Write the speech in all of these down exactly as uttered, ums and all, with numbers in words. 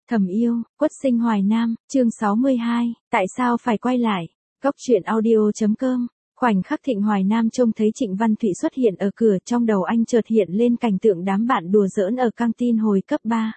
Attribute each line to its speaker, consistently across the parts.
Speaker 1: Thầm yêu, Quất sinh Hoài Nam, chương sáu mươi hai, tại sao phải quay lại? Góc truyện audio.com. Khoảnh khắc Thịnh Hoài Nam trông thấy Trịnh Văn Thụy xuất hiện ở cửa, trong đầu anh chợt hiện lên cảnh tượng đám bạn đùa giỡn ở căng tin hồi cấp ba.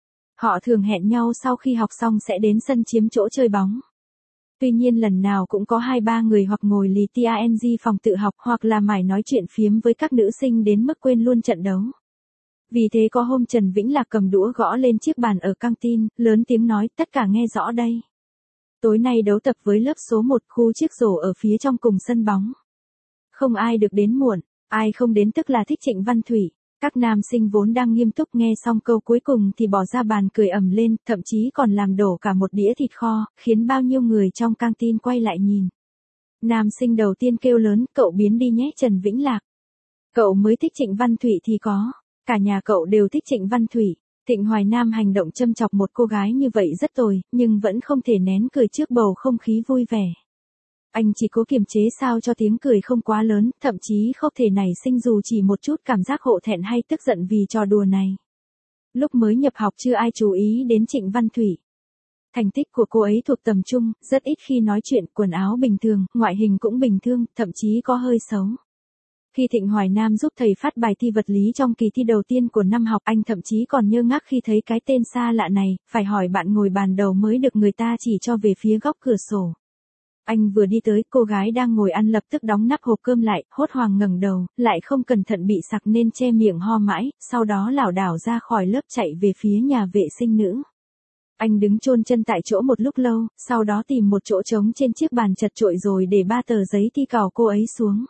Speaker 1: Họ thường hẹn nhau sau khi học xong sẽ đến sân chiếm chỗ chơi bóng. Tuy nhiên lần nào cũng có hai ba người hoặc ngồi lì tang phòng tự học hoặc là mải nói chuyện phiếm với các nữ sinh đến mức quên luôn trận đấu. Vì thế có hôm Trần Vĩnh Lạc cầm đũa gõ lên chiếc bàn ở căng tin, lớn tiếng nói, tất cả nghe rõ đây. Tối nay đấu tập với lớp số một, khu chiếc rổ ở phía trong cùng sân bóng. Không ai được đến muộn, ai không đến tức là thích Trịnh Văn Thụy. Các nam sinh vốn đang nghiêm túc nghe xong câu cuối cùng thì bỏ ra bàn cười ầm lên, thậm chí còn làm đổ cả một đĩa thịt kho, khiến bao nhiêu người trong căng tin quay lại nhìn. Nam sinh đầu tiên kêu lớn, cậu biến đi nhé Trần Vĩnh Lạc. Cậu mới thích Trịnh Văn Thụy thì có. Cả nhà cậu đều thích Trịnh Văn Thụy. Thịnh Hoài Nam hành động châm chọc một cô gái như vậy rất tồi, nhưng vẫn không thể nén cười trước bầu không khí vui vẻ. Anh chỉ cố kiềm chế sao cho tiếng cười không quá lớn, thậm chí không thể nảy sinh dù chỉ một chút cảm giác hổ thẹn hay tức giận vì trò đùa này. Lúc mới nhập học chưa ai chú ý đến Trịnh Văn Thụy. Thành tích của cô ấy thuộc tầm trung, rất ít khi nói chuyện, quần áo bình thường, ngoại hình cũng bình thường, thậm chí có hơi xấu. Khi Thịnh Hoài Nam giúp thầy phát bài thi vật lý trong kỳ thi đầu tiên của năm học, anh thậm chí còn ngơ ngác khi thấy cái tên xa lạ này, phải hỏi bạn ngồi bàn đầu mới được người ta chỉ cho về phía góc cửa sổ. Anh vừa đi tới, cô gái đang ngồi ăn lập tức đóng nắp hộp cơm lại, hốt hoảng ngẩng đầu, lại không cẩn thận bị sặc nên che miệng ho mãi, sau đó lảo đảo ra khỏi lớp chạy về phía nhà vệ sinh nữ. Anh đứng chôn chân tại chỗ một lúc lâu, sau đó tìm một chỗ trống trên chiếc bàn chật chội rồi để ba tờ giấy thi cào cô ấy xuống.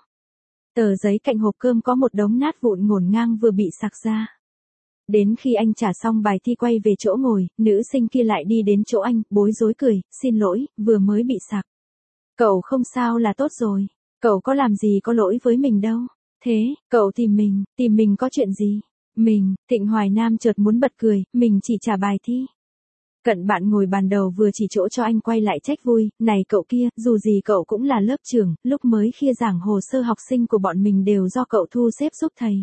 Speaker 1: Tờ giấy cạnh hộp cơm có một đống nát vụn ngổn ngang vừa bị sặc ra. Đến khi anh trả xong bài thi quay về chỗ ngồi, nữ sinh kia lại đi đến chỗ anh, bối rối cười, xin lỗi, vừa mới bị sặc. Cậu không sao là tốt rồi, cậu có làm gì có lỗi với mình đâu. Thế, cậu tìm mình, tìm mình có chuyện gì? Mình, Thịnh Hoài Nam chợt muốn bật cười, mình chỉ trả bài thi. Cận bạn ngồi bàn đầu vừa chỉ chỗ cho anh quay lại trách vui, này cậu kia, dù gì cậu cũng là lớp trưởng, lúc mới kia giảng hồ sơ học sinh của bọn mình đều do cậu thu xếp giúp thầy.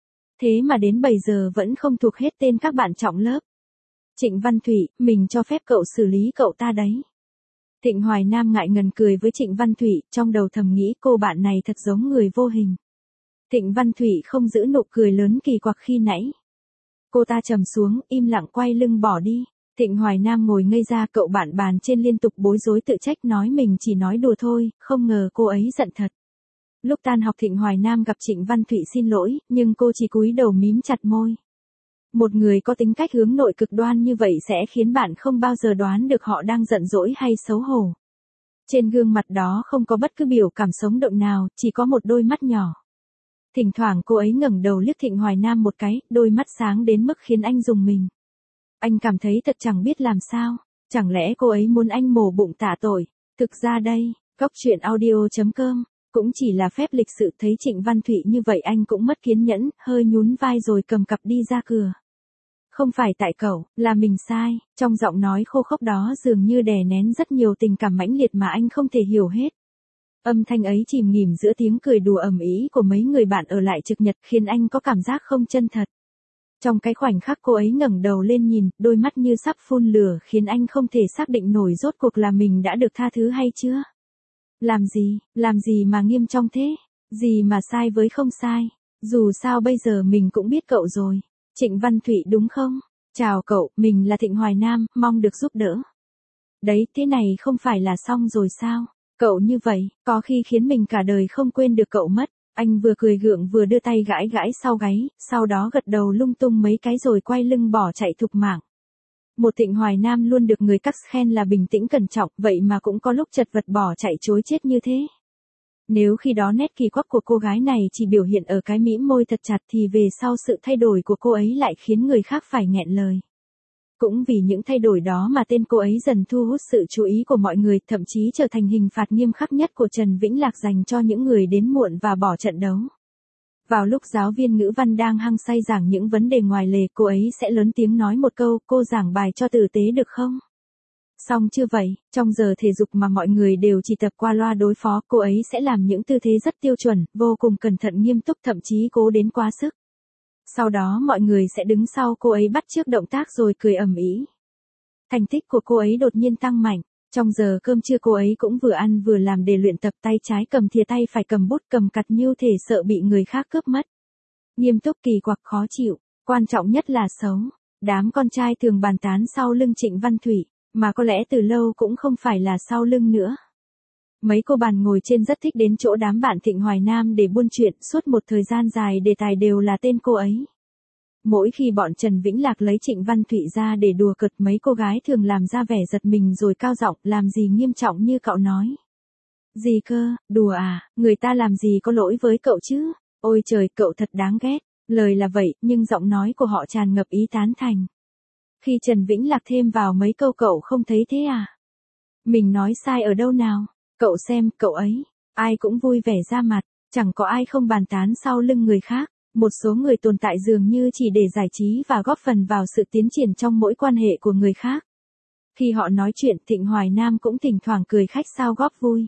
Speaker 1: Thế mà đến bây giờ vẫn không thuộc hết tên các bạn trọng lớp. Trịnh Văn Thụy, mình cho phép cậu xử lý cậu ta đấy. Thịnh Hoài Nam ngại ngần cười với Trịnh Văn Thụy, trong đầu thầm nghĩ cô bạn này thật giống người vô hình. Thịnh Văn Thụy không giữ nụ cười lớn kỳ quặc khi nãy. Cô ta trầm xuống, im lặng quay lưng bỏ đi. Thịnh Hoài Nam ngồi ngây ra, cậu bạn bàn trên liên tục bối rối tự trách nói mình chỉ nói đùa thôi, không ngờ cô ấy giận thật. Lúc tan học Thịnh Hoài Nam gặp Trịnh Văn Thụy xin lỗi, nhưng cô chỉ cúi đầu mím chặt môi. Một người có tính cách hướng nội cực đoan như vậy sẽ khiến bạn không bao giờ đoán được họ đang giận dỗi hay xấu hổ. Trên gương mặt đó không có bất cứ biểu cảm sống động nào, chỉ có một đôi mắt nhỏ. Thỉnh thoảng cô ấy ngẩng đầu liếc Thịnh Hoài Nam một cái, đôi mắt sáng đến mức khiến anh rùng mình. Anh cảm thấy thật chẳng biết làm sao, chẳng lẽ cô ấy muốn anh mổ bụng tạ tội. Thực ra đây, góc truyện audio.com, cũng chỉ là phép lịch sự. Thấy Trịnh Văn Thụy như vậy anh cũng mất kiên nhẫn, hơi nhún vai rồi cầm cặp đi ra cửa. Không phải tại cậu, là mình sai, trong giọng nói khô khốc đó dường như đè nén rất nhiều tình cảm mãnh liệt mà anh không thể hiểu hết. Âm thanh ấy chìm nghỉm giữa tiếng cười đùa ầm ĩ của mấy người bạn ở lại trực nhật khiến anh có cảm giác không chân thật. Trong cái khoảnh khắc cô ấy ngẩng đầu lên nhìn, đôi mắt như sắp phun lửa khiến anh không thể xác định nổi rốt cuộc là mình đã được tha thứ hay chưa. Làm gì, làm gì mà nghiêm trọng thế, gì mà sai với không sai, dù sao bây giờ mình cũng biết cậu rồi. Trịnh Văn Thụy đúng không? Chào cậu, mình là Thịnh Hoài Nam, mong được giúp đỡ. Đấy, thế này không phải là xong rồi sao? Cậu như vậy, có khi khiến mình cả đời không quên được cậu mất. Anh vừa cười gượng vừa đưa tay gãi gãi sau gáy, sau đó gật đầu lung tung mấy cái rồi quay lưng bỏ chạy thục mạng. Một Thịnh Hoài Nam luôn được người các khen là bình tĩnh cẩn trọng, vậy mà cũng có lúc chật vật bỏ chạy chối chết như thế. Nếu khi đó nét kỳ quặc của cô gái này chỉ biểu hiện ở cái mím môi thật chặt thì về sau sự thay đổi của cô ấy lại khiến người khác phải nghẹn lời. Cũng vì những thay đổi đó mà tên cô ấy dần thu hút sự chú ý của mọi người, thậm chí trở thành hình phạt nghiêm khắc nhất của Trần Vĩnh Lạc dành cho những người đến muộn và bỏ trận đấu. Vào lúc giáo viên ngữ văn đang hăng say giảng những vấn đề ngoài lề, cô ấy sẽ lớn tiếng nói một câu, cô giảng bài cho tử tế được không? Xong chưa vậy, trong giờ thể dục mà mọi người đều chỉ tập qua loa đối phó, cô ấy sẽ làm những tư thế rất tiêu chuẩn, vô cùng cẩn thận nghiêm túc, thậm chí cố đến quá sức. Sau đó mọi người sẽ đứng sau cô ấy bắt chước động tác rồi cười ầm ĩ. Thành tích của cô ấy đột nhiên tăng mạnh. Trong giờ cơm trưa cô ấy cũng vừa ăn vừa làm để luyện tập, tay trái cầm thìa, tay phải cầm bút cầm cặt như thể sợ bị người khác cướp mất. Nghiêm túc, kỳ quặc, khó chịu, quan trọng nhất là xấu. Đám con trai thường bàn tán sau lưng Trịnh Văn Thụy, mà có lẽ từ lâu cũng không phải là sau lưng nữa. Mấy cô bàn ngồi trên rất thích đến chỗ đám bạn Thịnh Hoài Nam để buôn chuyện, suốt một thời gian dài đề tài đều là tên cô ấy. Mỗi khi bọn Trần Vĩnh Lạc lấy Trịnh Văn Thụy ra để đùa cợt, mấy cô gái thường làm ra vẻ giật mình rồi cao giọng, làm gì nghiêm trọng như cậu nói. Gì cơ, đùa à, người ta làm gì có lỗi với cậu chứ, ôi trời, cậu thật đáng ghét. Lời là vậy, nhưng giọng nói của họ tràn ngập ý tán thành. Khi Trần Vĩnh Lạc thêm vào mấy câu, cậu không thấy thế à? Mình nói sai ở đâu nào? Cậu xem, cậu ấy, ai cũng vui vẻ ra mặt, chẳng có ai không bàn tán sau lưng người khác. Một số người tồn tại dường như chỉ để giải trí và góp phần vào sự tiến triển trong mỗi quan hệ của người khác. Khi họ nói chuyện, Thịnh Hoài Nam cũng thỉnh thoảng cười khách sáo góp vui.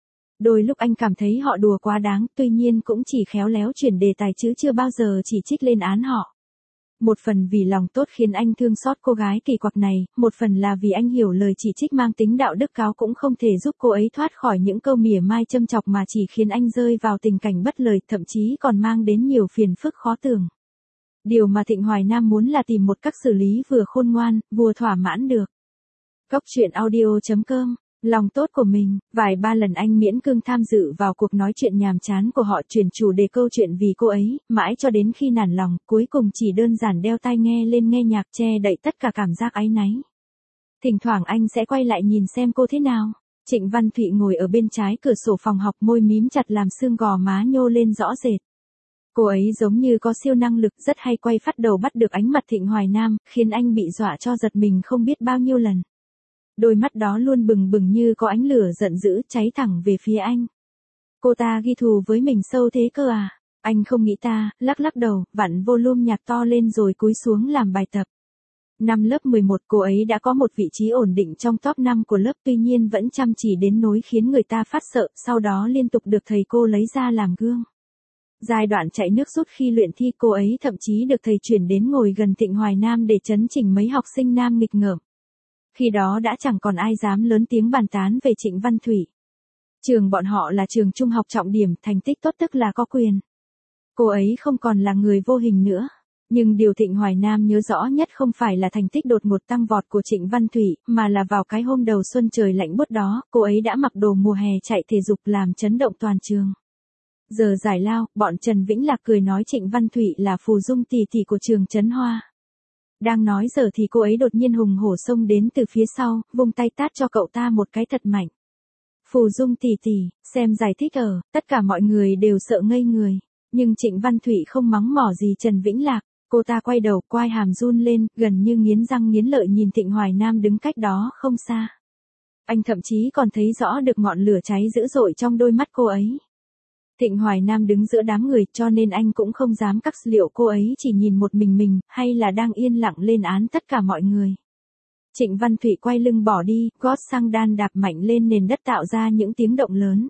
Speaker 1: Đôi lúc anh cảm thấy họ đùa quá đáng, tuy nhiên cũng chỉ khéo léo chuyển đề tài chứ chưa bao giờ chỉ trích lên án họ. Một phần vì lòng tốt khiến anh thương xót cô gái kỳ quặc này, một phần là vì anh hiểu lời chỉ trích mang tính đạo đức cáo cũng không thể giúp cô ấy thoát khỏi những câu mỉa mai châm chọc mà chỉ khiến anh rơi vào tình cảnh bất lợi, thậm chí còn mang đến nhiều phiền phức khó tường. Điều mà Thịnh Hoài Nam muốn là tìm một cách xử lý vừa khôn ngoan, vừa thỏa mãn được. Góc truyện audio chấm com. Lòng tốt của mình, vài ba lần anh miễn cương tham dự vào cuộc nói chuyện nhàm chán của họ, chuyển chủ đề câu chuyện vì cô ấy, mãi cho đến khi nản lòng, cuối cùng chỉ đơn giản đeo tai nghe lên nghe nhạc che đậy tất cả cảm giác áy náy. Thỉnh thoảng anh sẽ quay lại nhìn xem cô thế nào. Trịnh Văn Thụy ngồi ở bên trái cửa sổ phòng học, môi mím chặt làm xương gò má nhô lên rõ rệt. Cô ấy giống như có siêu năng lực, rất hay quay phát đầu bắt được ánh mặt Thịnh Hoài Nam, khiến anh bị dọa cho giật mình không biết bao nhiêu lần. Đôi mắt đó luôn bừng bừng như có ánh lửa giận dữ cháy thẳng về phía anh. Cô ta ghi thù với mình sâu thế cơ à? Anh không nghĩ ta, lắc lắc đầu, vặn volume nhạc to lên rồi cúi xuống làm bài tập. Năm lớp mười một cô ấy đã có một vị trí ổn định trong top năm của lớp, tuy nhiên vẫn chăm chỉ đến nỗi khiến người ta phát sợ, sau đó liên tục được thầy cô lấy ra làm gương. Giai đoạn chạy nước rút khi luyện thi, cô ấy thậm chí được thầy chuyển đến ngồi gần Thịnh Hoài Nam để chấn chỉnh mấy học sinh nam nghịch ngợm. Khi đó đã chẳng còn ai dám lớn tiếng bàn tán về Trịnh Văn Thụy. Trường bọn họ là trường trung học trọng điểm, thành tích tốt tức là có quyền. Cô ấy không còn là người vô hình nữa. Nhưng điều Thịnh Hoài Nam nhớ rõ nhất không phải là thành tích đột ngột tăng vọt của Trịnh Văn Thụy, mà là vào cái hôm đầu xuân trời lạnh buốt đó, cô ấy đã mặc đồ mùa hè chạy thể dục làm chấn động toàn trường. Giờ giải lao, bọn Trần Vĩnh Lạc cười nói Trịnh Văn Thụy là phù dung tỷ tỷ của trường Trấn Hoa. Đang nói giờ thì cô ấy đột nhiên hùng hổ xông đến từ phía sau, vung tay tát cho cậu ta một cái thật mạnh. Phù dung tỷ tỷ, xem giải thích ở, tất cả mọi người đều sợ ngây người. Nhưng Trịnh Văn Thụy không mắng mỏ gì Trần Vĩnh Lạc, cô ta quay đầu, quai hàm run lên, gần như nghiến răng nghiến lợi nhìn Thịnh Hoài Nam đứng cách đó không xa. Anh thậm chí còn thấy rõ được ngọn lửa cháy dữ dội trong đôi mắt cô ấy. Thịnh Hoài Nam đứng giữa đám người, cho nên anh cũng không dám cắt liệu cô ấy chỉ nhìn một mình mình, hay là đang yên lặng lên án tất cả mọi người. Trịnh Văn Thụy quay lưng bỏ đi, gót xăng đan đạp mạnh lên nền đất tạo ra những tiếng động lớn.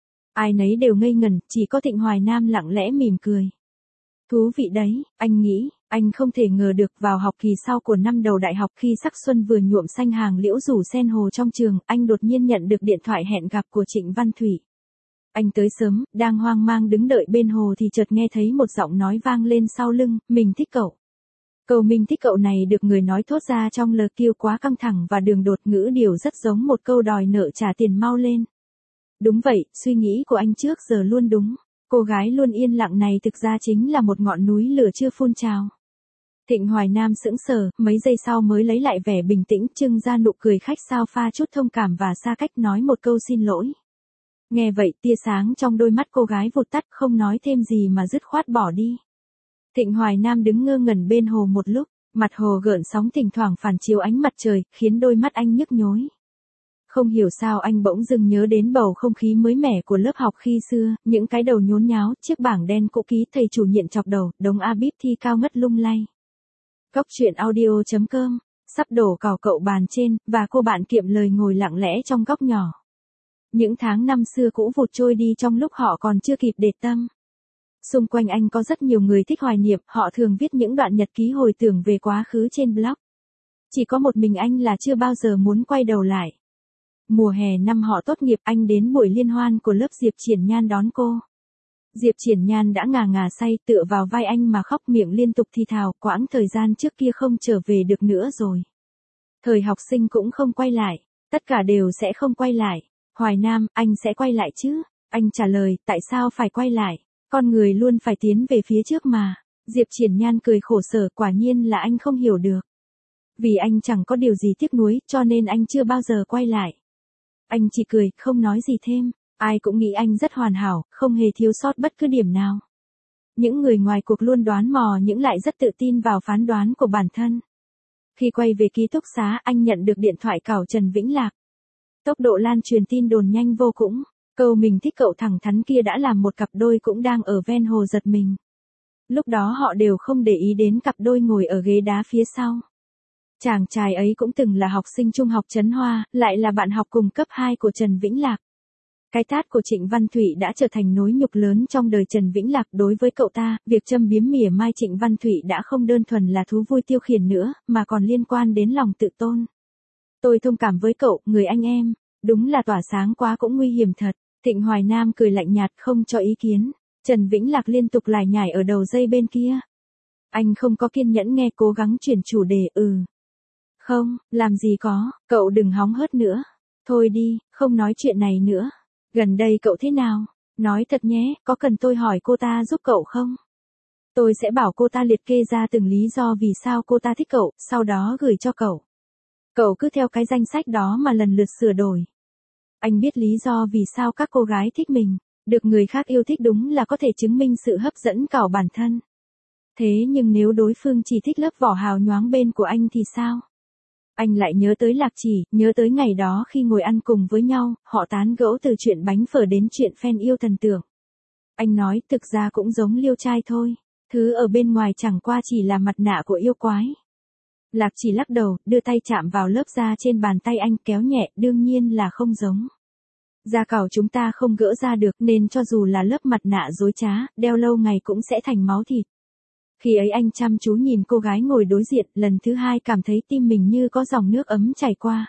Speaker 1: Ai nấy đều ngây ngẩn, chỉ có Thịnh Hoài Nam lặng lẽ mỉm cười. Thú vị đấy, anh nghĩ, anh không thể ngờ được vào học kỳ sau của năm đầu đại học, khi sắc xuân vừa nhuộm xanh hàng liễu rủ sen hồ trong trường, anh đột nhiên nhận được điện thoại hẹn gặp của Trịnh Văn Thụy. Anh tới sớm, đang hoang mang đứng đợi bên hồ thì chợt nghe thấy một giọng nói vang lên sau lưng, mình thích cậu. Câu mình thích cậu này được người nói thốt ra trong lời kêu quá căng thẳng và đường đột, ngữ điệu rất giống một câu đòi nợ trả tiền mau lên. Đúng vậy, suy nghĩ của anh trước giờ luôn đúng. Cô gái luôn yên lặng này thực ra chính là một ngọn núi lửa chưa phun trào. Thịnh Hoài Nam sững sờ, mấy giây sau mới lấy lại vẻ bình tĩnh, trưng ra nụ cười khách sáo pha chút thông cảm và xa cách, nói một câu xin lỗi. Nghe vậy, tia sáng trong đôi mắt cô gái vụt tắt, không nói thêm gì mà dứt khoát bỏ đi. Thịnh Hoài Nam đứng ngơ ngẩn bên hồ một lúc, mặt hồ gợn sóng thỉnh thoảng phản chiếu ánh mặt trời, khiến đôi mắt anh nhức nhối. Không hiểu sao anh bỗng dưng nhớ đến bầu không khí mới mẻ của lớp học khi xưa, những cái đầu nhốn nháo, chiếc bảng đen cũ kỹ, thầy chủ nhiệm chọc đầu, đống a bíp thi cao ngất lung lay. Góc truyện audio chấm com, sắp đổ cào cậu bàn trên, và cô bạn kiệm lời ngồi lặng lẽ trong góc nhỏ. Những tháng năm xưa cũ vụt trôi đi trong lúc họ còn chưa kịp để tâm. Xung quanh anh có rất nhiều người thích hoài niệm, họ thường viết những đoạn nhật ký hồi tưởng về quá khứ trên blog. Chỉ có một mình anh là chưa bao giờ muốn quay đầu lại. Mùa hè năm họ tốt nghiệp anh đến buổi liên hoan của lớp Diệp Triển Nhan đón cô. Diệp Triển Nhan đã ngà ngà say tựa vào vai anh mà khóc miệng liên tục thì thào, quãng thời gian trước kia không trở về được nữa rồi. Thời học sinh cũng không quay lại, tất cả đều sẽ không quay lại. Hoài Nam, anh sẽ quay lại chứ? Anh trả lời, tại sao phải quay lại? Con người luôn phải tiến về phía trước mà. Diệp Triển Nhan cười khổ sở, quả nhiên là anh không hiểu được. Vì anh chẳng có điều gì tiếc nuối, cho nên anh chưa bao giờ quay lại. Anh chỉ cười, không nói gì thêm. Ai cũng nghĩ anh rất hoàn hảo, không hề thiếu sót bất cứ điểm nào. Những người ngoài cuộc luôn đoán mò nhưng lại rất tự tin vào phán đoán của bản thân. Khi quay về ký túc xá, anh nhận được điện thoại cảo Trần Vĩnh Lạc. Tốc độ lan truyền tin đồn nhanh vô cùng. Câu mình thích cậu thẳng thắn kia đã làm một cặp đôi cũng đang ở ven hồ giật mình. Lúc đó họ đều không để ý đến cặp đôi ngồi ở ghế đá phía sau. Chàng trai ấy cũng từng là học sinh trung học Trấn Hoa, lại là bạn học cùng cấp hai của Trần Vĩnh Lạc. Cái tát của Trịnh Văn Thụy đã trở thành nỗi nhục lớn trong đời Trần Vĩnh Lạc. Đối với cậu ta, việc châm biếm mỉa mai Trịnh Văn Thụy đã không đơn thuần là thú vui tiêu khiển nữa, mà còn liên quan đến lòng tự tôn. Tôi thông cảm với cậu, người anh em. Đúng là tỏa sáng quá cũng nguy hiểm thật. Thịnh Hoài Nam cười lạnh nhạt không cho ý kiến. Trần Vĩnh Lạc liên tục lải nhải ở đầu dây bên kia. Anh không có kiên nhẫn nghe, cố gắng chuyển chủ đề. Ừ. Không, làm gì có, cậu đừng hóng hớt nữa. Thôi đi, không nói chuyện này nữa. Gần đây cậu thế nào? Nói thật nhé, có cần tôi hỏi cô ta giúp cậu không? Tôi sẽ bảo cô ta liệt kê ra từng lý do vì sao cô ta thích cậu, sau đó gửi cho cậu. Cậu cứ theo cái danh sách đó mà lần lượt sửa đổi. Anh biết lý do vì sao các cô gái thích mình. Được người khác yêu thích đúng là có thể chứng minh sự hấp dẫn cảo bản thân. Thế nhưng nếu đối phương chỉ thích lớp vỏ hào nhoáng bên của anh thì sao? Anh lại nhớ tới Lạc Chỉ, nhớ tới ngày đó khi ngồi ăn cùng với nhau, họ tán gẫu từ chuyện bánh phở đến chuyện fan yêu thần tượng. Anh nói, thực ra cũng giống liêu trai thôi, thứ ở bên ngoài chẳng qua chỉ là mặt nạ của yêu quái. Lạc Chỉ lắc đầu, đưa tay chạm vào lớp da trên bàn tay anh, kéo nhẹ, đương nhiên là không giống. Da cảo chúng ta không gỡ ra được nên cho dù là lớp mặt nạ dối trá, đeo lâu ngày cũng sẽ thành máu thịt. Khi ấy anh chăm chú nhìn cô gái ngồi đối diện, lần thứ hai cảm thấy tim mình như có dòng nước ấm chảy qua.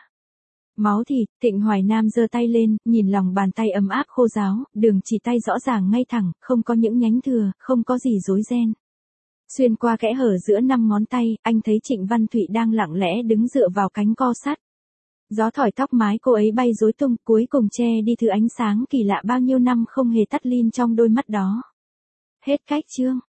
Speaker 1: Máu thịt, Thịnh Hoài Nam giơ tay lên, nhìn lòng bàn tay ấm áp khô ráo, đường chỉ tay rõ ràng ngay thẳng, không có những nhánh thừa, không có gì rối ren. Xuyên qua kẽ hở giữa năm ngón tay, anh thấy Trịnh Văn Thụy đang lặng lẽ đứng dựa vào cánh co sắt. Gió thổi tóc mái cô ấy bay rối tung, cuối cùng che đi thứ ánh sáng kỳ lạ bao nhiêu năm không hề tắt lin trong đôi mắt đó. Hết cách chương.